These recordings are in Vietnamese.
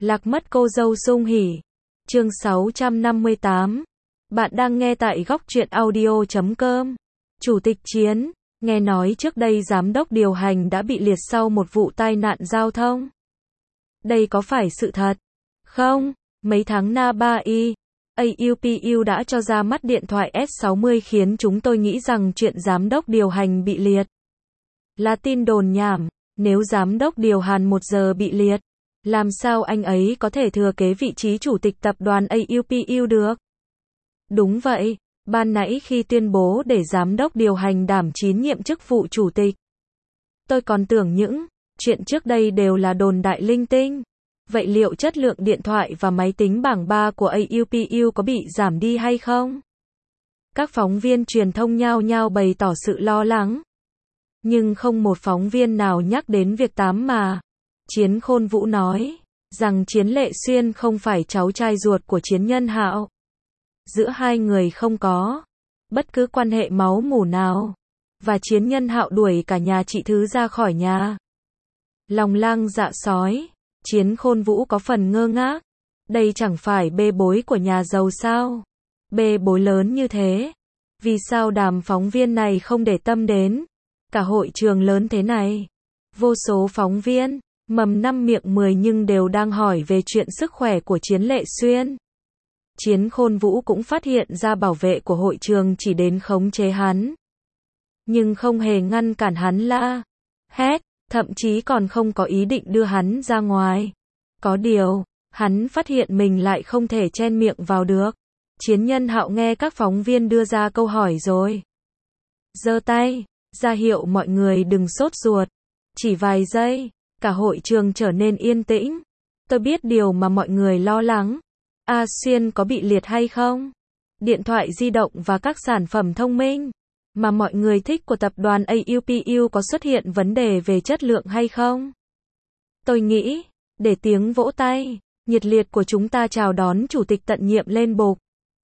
Lạc mất cô dâu sung hỉ. Chương 658. Bạn đang nghe tại góc truyện audio.com. Chủ tịch Chiến, nghe nói trước đây giám đốc điều hành đã bị liệt sau một vụ tai nạn giao thông. Đây có phải sự thật? Không, mấy tháng na ba y. AUPU đã cho ra mắt điện thoại S60 khiến chúng tôi nghĩ rằng chuyện giám đốc điều hành bị liệt là tin đồn nhảm. Nếu giám đốc điều hành 1 giờ bị liệt, làm sao anh ấy có thể thừa kế vị trí chủ tịch tập đoàn AUPU được? Đúng vậy, ban nãy khi tuyên bố để giám đốc điều hành đảm chính nhiệm chức vụ chủ tịch, tôi còn tưởng những chuyện trước đây đều là đồn đại linh tinh. Vậy liệu chất lượng điện thoại và máy tính bảng 3 của AUPU có bị giảm đi hay không? Các phóng viên truyền thông nhao nhao bày tỏ sự lo lắng. Nhưng không một phóng viên nào nhắc đến việc mà Chiến Khôn Vũ nói rằng Chiến Lệ Xuyên không phải cháu trai ruột của Chiến Nhân Hạo. Giữa hai người không có bất cứ quan hệ máu mủ nào, và Chiến Nhân Hạo đuổi cả nhà chị Thứ ra khỏi nhà. Lòng lang dạ sói, Chiến Khôn Vũ có phần ngơ ngác. Đây chẳng phải bê bối của nhà giàu sao? Bê bối lớn như thế, vì sao đám phóng viên này không để tâm đến? Cả hội trường lớn thế này, vô số phóng viên, mầm 5 miệng 10 nhưng đều đang hỏi về chuyện sức khỏe của Chiến Lệ Xuyên. Chiến Khôn Vũ cũng phát hiện ra bảo vệ của hội trường chỉ đến khống chế hắn, nhưng không hề ngăn cản hắn la hét, thậm chí còn không có ý định đưa hắn ra ngoài. Có điều, hắn phát hiện mình lại không thể chen miệng vào được. Chiến Nhân Hạo nghe các phóng viên đưa ra câu hỏi rồi giơ tay ra hiệu mọi người đừng sốt ruột. Chỉ vài giây, cả hội trường trở nên yên tĩnh. Tôi biết điều mà mọi người lo lắng. Xuyên có bị liệt hay không? Điện thoại di động và các sản phẩm thông minh mà mọi người thích của tập đoàn AUPU có xuất hiện vấn đề về chất lượng hay không? Tôi nghĩ, để tiếng vỗ tay nhiệt liệt của chúng ta chào đón chủ tịch tận nhiệm lên bục.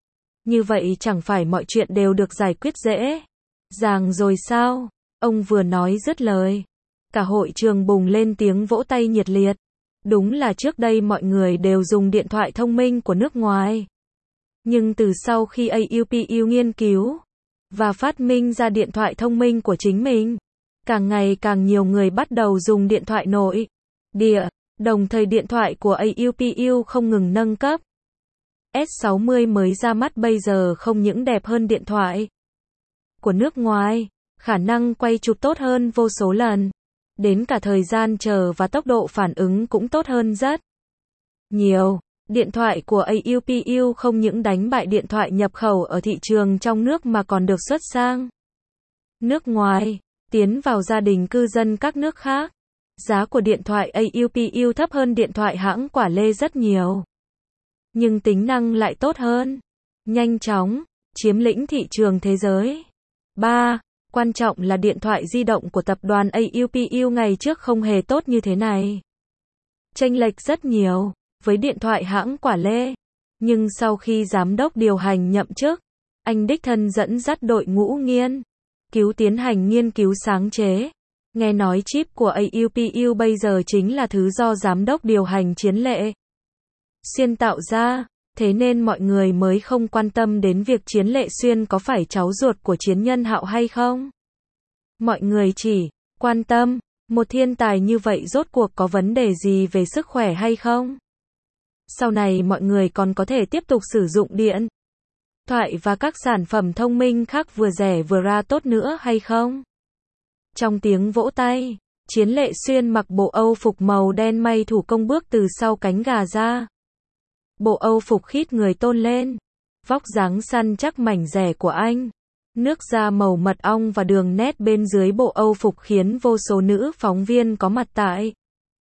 Như vậy chẳng phải mọi chuyện đều được giải quyết dễ dàng rồi sao? Ông vừa nói dứt lời, cả hội trường bùng lên tiếng vỗ tay nhiệt liệt. Đúng là trước đây mọi người đều dùng điện thoại thông minh của nước ngoài. Nhưng từ sau khi AUPU nghiên cứu và phát minh ra điện thoại thông minh của chính mình, càng ngày càng nhiều người bắt đầu dùng điện thoại nội địa, đồng thời điện thoại của AUPU không ngừng nâng cấp. S60 mới ra mắt bây giờ không những đẹp hơn điện thoại của nước ngoài, khả năng quay chụp tốt hơn vô số lần, đến cả thời gian chờ và tốc độ phản ứng cũng tốt hơn rất nhiều. Điện thoại của AUPU không những đánh bại điện thoại nhập khẩu ở thị trường trong nước mà còn được xuất sang nước ngoài, tiến vào gia đình cư dân các nước khác. Giá của điện thoại AUPU thấp hơn điện thoại hãng quả lê rất nhiều, nhưng tính năng lại tốt hơn, nhanh chóng chiếm lĩnh thị trường thế giới. 3. Quan trọng là điện thoại di động của tập đoàn AUPU ngày trước không hề tốt như thế này. Chênh lệch rất nhiều với điện thoại hãng quả lê. Nhưng sau khi giám đốc điều hành nhậm chức, anh đích thân dẫn dắt đội ngũ nghiên cứu tiến hành nghiên cứu sáng chế. Nghe nói chip của AUPU bây giờ chính là thứ do giám đốc điều hành Chiến Lệ Xuyên tạo ra. Thế nên mọi người mới không quan tâm đến việc Chiến Lệ Xuyên có phải cháu ruột của Chiến Nhân Hạo hay không. Mọi người chỉ quan tâm, một thiên tài như vậy rốt cuộc có vấn đề gì về sức khỏe hay không? Sau này mọi người còn có thể tiếp tục sử dụng điện thoại và các sản phẩm thông minh khác vừa rẻ vừa ra tốt nữa hay không? Trong tiếng vỗ tay, Chiến Lệ Xuyên mặc bộ Âu phục màu đen may thủ công bước từ sau cánh gà ra. Bộ Âu phục khít người tôn lên, vóc dáng săn chắc mảnh dẻ của anh, nước da màu mật ong và đường nét bên dưới bộ Âu phục khiến vô số nữ phóng viên có mặt tại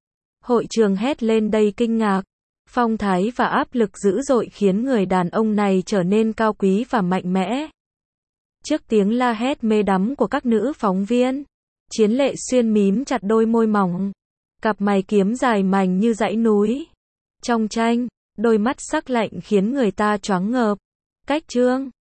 hội trường hét lên đầy kinh ngạc. Phong thái và áp lực dữ dội khiến người đàn ông này trở nên cao quý và mạnh mẽ. Trước tiếng la hét mê đắm của các nữ phóng viên, Chiến Lệ Xuyên mím chặt đôi môi mỏng, cặp mày kiếm dài mảnh như dãy núi. Trong tranh, đôi mắt sắc lạnh khiến người ta choáng ngợp. Cách chương